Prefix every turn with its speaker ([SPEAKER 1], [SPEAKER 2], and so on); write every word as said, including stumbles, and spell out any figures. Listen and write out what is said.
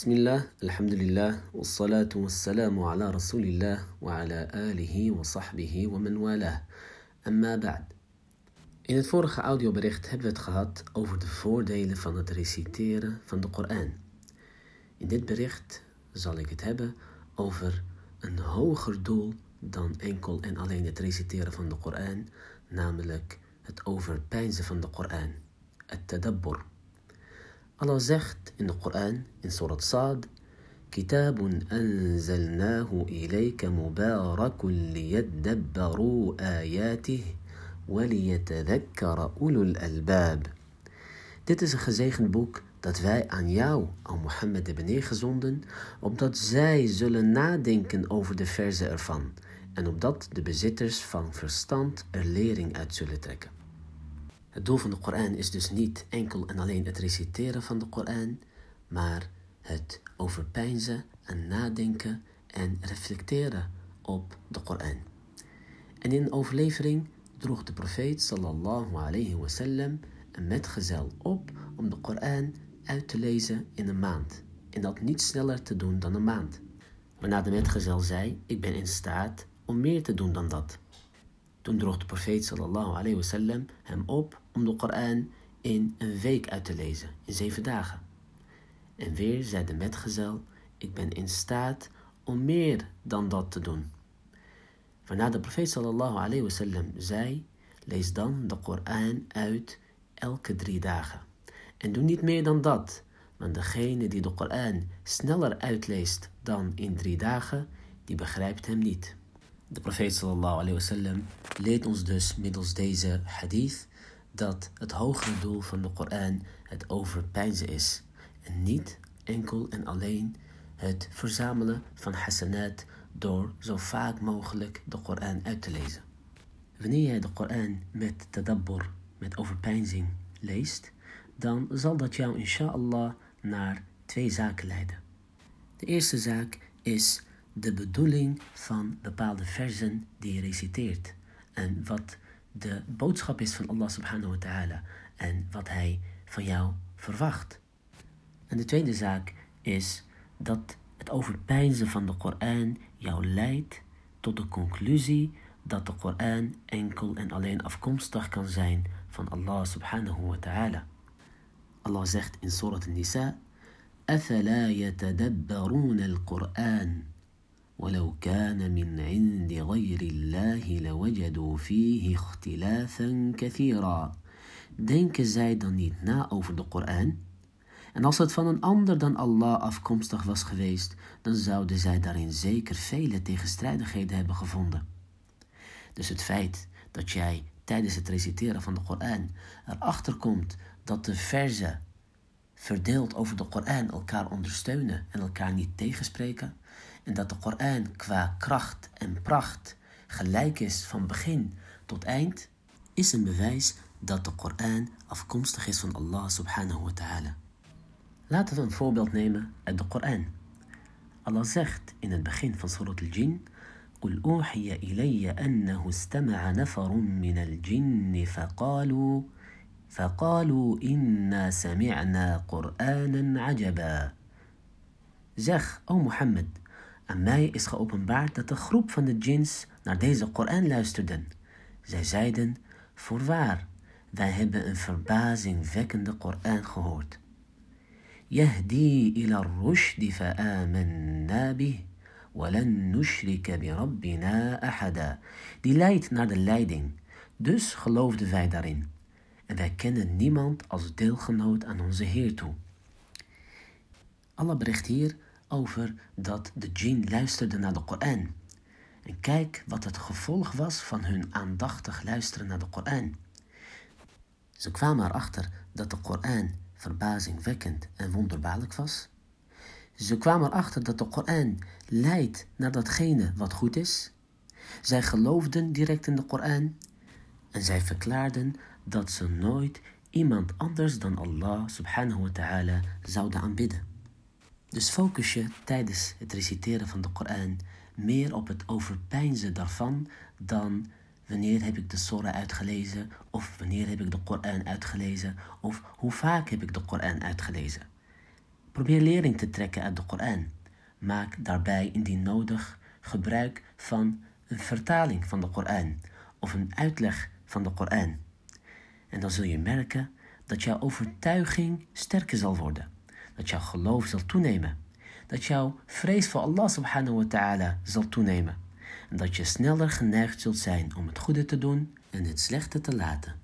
[SPEAKER 1] Bismillah, alhamdulillah, wassalatu wassalamu ala rasulillah wa ala alihi wa sahbihi wa man walah. Amma ba'd. In het vorige audiobericht hebben we het gehad over de voordelen van het reciteren van de Koran. In dit bericht zal ik het hebben over een hoger doel dan enkel en alleen het reciteren van de Koran, namelijk het overpeinzen van de Koran, het tadabbur. Allah zegt in de Koran, in Surat Sa'd, Kitabun anzalnahu ilayka mubarakun liyadabbaru ayatih wa liyatadhakkara ulul albab. Dit is een gezegend boek dat wij aan jou, o Mohammed, hebben neergezonden, opdat zij zullen nadenken over de verzen ervan en opdat de bezitters van verstand er lering uit zullen trekken. Het doel van de Koran is dus niet enkel en alleen het reciteren van de Koran, maar het overpeinzen en nadenken en reflecteren op de Koran. En in een overlevering droeg de profeet sallallahu alayhi wa sallam een metgezel op om de Koran uit te lezen in een maand. En dat niet sneller te doen dan een maand. Waarna de metgezel zei, ik ben in staat om meer te doen dan dat. Toen droeg de profeet sallallahu alayhi wa sallam hem op om de Koran in een week uit te lezen, in zeven dagen. En weer zei de metgezel, ik ben in staat om meer dan dat te doen. Waarna de profeet sallallahu alayhi wa sallam zei, lees dan de Koran uit elke drie dagen. En doe niet meer dan dat, want degene die de Koran sneller uitleest dan in drie dagen, die begrijpt hem niet. De profeet sallallahu alayhi wa sallam leert ons dus middels deze hadith dat het hogere doel van de Koran het overpeinzen is. En niet enkel en alleen het verzamelen van hasanat door zo vaak mogelijk de Koran uit te lezen. Wanneer jij de Koran met tadabbur, met overpeinzing leest, dan zal dat jou inshallah naar twee zaken leiden. De eerste zaak is de bedoeling van bepaalde versen die je reciteert. En wat de boodschap is van Allah subhanahu wa ta'ala. En wat hij van jou verwacht. En de tweede zaak is dat het overpeinzen van de Koran jou leidt tot de conclusie dat de Koran enkel en alleen afkomstig kan zijn van Allah subhanahu wa ta'ala. Allah zegt in Surat An-Nisa, أَفَلَا يَتَدَبَّرُونَ الْقُرْآنَ وَلَوْ كَانَ مِنْ عِنْدِ غَيْرِ اللَّهِ لَوَجَدُوا فِيهِ اخْتِلَافًا كَثِيرًا. Denken zij dan niet na over de Koran? En als het van een ander dan Allah afkomstig was geweest, dan zouden zij daarin zeker vele tegenstrijdigheden hebben gevonden. Dus het feit dat jij tijdens het reciteren van de Koran erachter komt dat de verzen verdeeld over de Koran elkaar ondersteunen en elkaar niet tegenspreken, en dat de Koran qua kracht en pracht gelijk is van begin tot eind, is een bewijs dat de Koran afkomstig is van Allah subhanahu wa ta'ala. Laten we een voorbeeld nemen uit de Koran. Allah zegt in het begin van Surat al-Jin, قُلْ أُوحِيَ إِلَيَّ أَنَّهُ اسْتَمَعَ نَفَرٌ مِنَ الْجِنِّ فَقَالُوا فَقَالُوا إِنَّا سَمِعْنَا قُرْآنًا عَجَبًا. Zeg, o Mohammed, aan mij is geopenbaard dat de groep van de djinns naar deze Koran luisterden. Zij zeiden, voorwaar, wij hebben een verbazingwekkende Koran gehoord. Yahdi ila rushdi fa'amanna bih, walan nushrika bi rabbina ahada. Die leidt naar de leiding, dus geloofden wij daarin. En wij kennen niemand als deelgenoot aan onze Heer toe. Allah bericht hier over dat de djinn luisterden naar de Koran. En kijk wat het gevolg was van hun aandachtig luisteren naar de Koran. Ze kwamen erachter dat de Koran verbazingwekkend en wonderbaarlijk was. Ze kwamen erachter dat de Koran leidt naar datgene wat goed is. Zij geloofden direct in de Koran. En zij verklaarden dat ze nooit iemand anders dan Allah subhanahu wa ta'ala zouden aanbidden. Dus focus je tijdens het reciteren van de Koran meer op het overpeinzen daarvan dan wanneer heb ik de surah uitgelezen of wanneer heb ik de Koran uitgelezen of hoe vaak heb ik de Koran uitgelezen. Probeer lering te trekken uit de Koran. Maak daarbij indien nodig gebruik van een vertaling van de Koran of een uitleg van de Koran. En dan zul je merken dat jouw overtuiging sterker zal worden. Dat jouw geloof zal toenemen. Dat jouw vrees voor Allah subhanahu wa ta'ala zal toenemen. En dat je sneller geneigd zult zijn om het goede te doen en het slechte te laten.